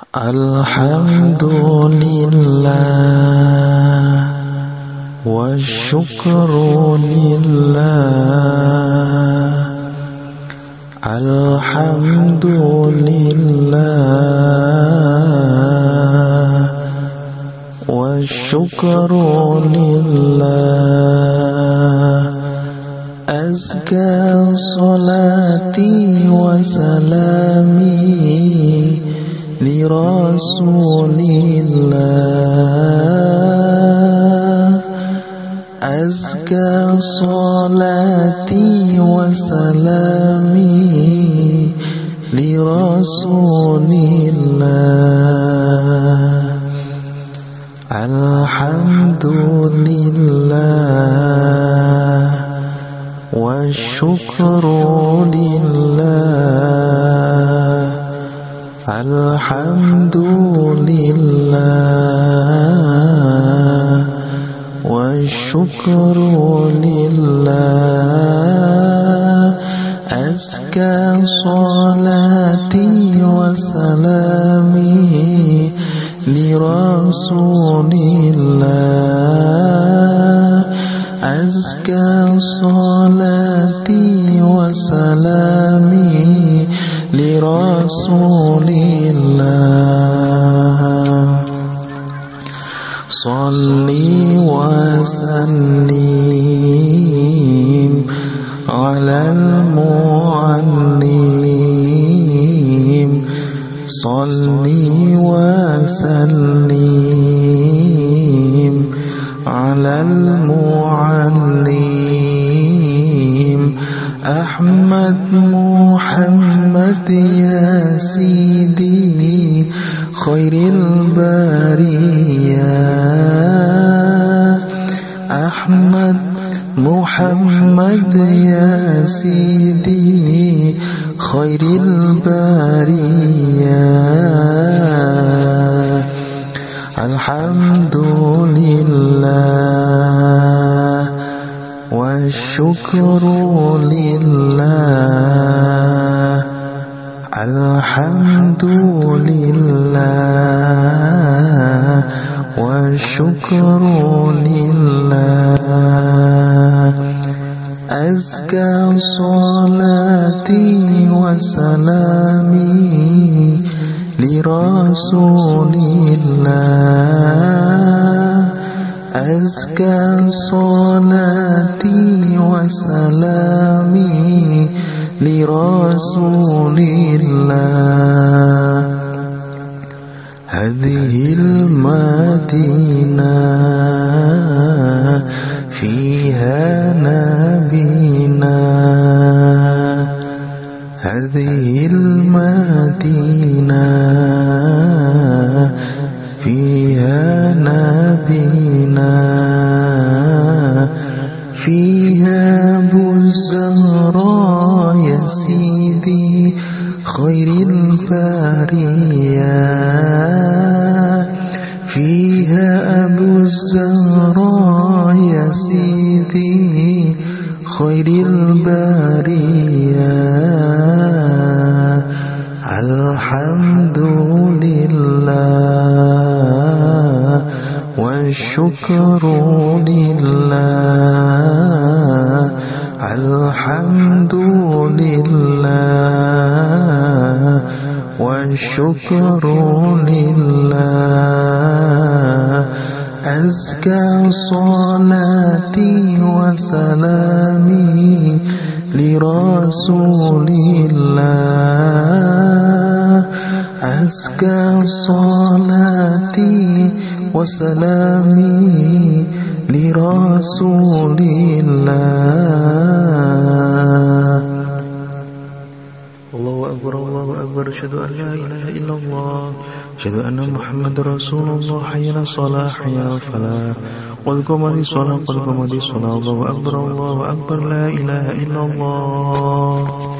الحمد لله والشكر لله. الحمد لله والشكر لله. أزكى صلاتي وسلامي لرسول الله. أزكى صلاتي وسلامي لرسول الله. الحمد لله والشكر لله. الحمد لله والشكر لله. أزكى صلاتي وسلامي لرسول الله. أزكى صلاتي وسلامي لرسول الله. صلي وسلم على المعلم. صلي وسلم على المعلم. أحمد محمد يا سيدي خير البرية. أحمد محمد يا سيدي خير البرية. الحمد لله والشكر لله. الحمد لله والشكر لله. أزكى صلاتي وسلامي لرسول الله. أزكى صلاتي وسلامي لرسول الله. هذه المدينة فيها نبينا. هذه المدينة فيها نبينا. فيها أبو الزهراء يا سيدي خير البرية. فيها أبو الزهراء يا سيدي خير البرية. الحمد لله والشكر لله. الحمد لله والشكر لله. أزكى صلاتي وسلامي لرسول الله. أزكى صلاتي وسلامي لرسول الله. الله أكبر الله أكبر. أشهد أن لا إله إلا الله. أشهد أن محمد رسول الله. حي على الصلاة حي على الفلاح. قد قامت الصلاة قد قامت الصلاة. الله أكبر الله أكبر. لا إله إلا الله.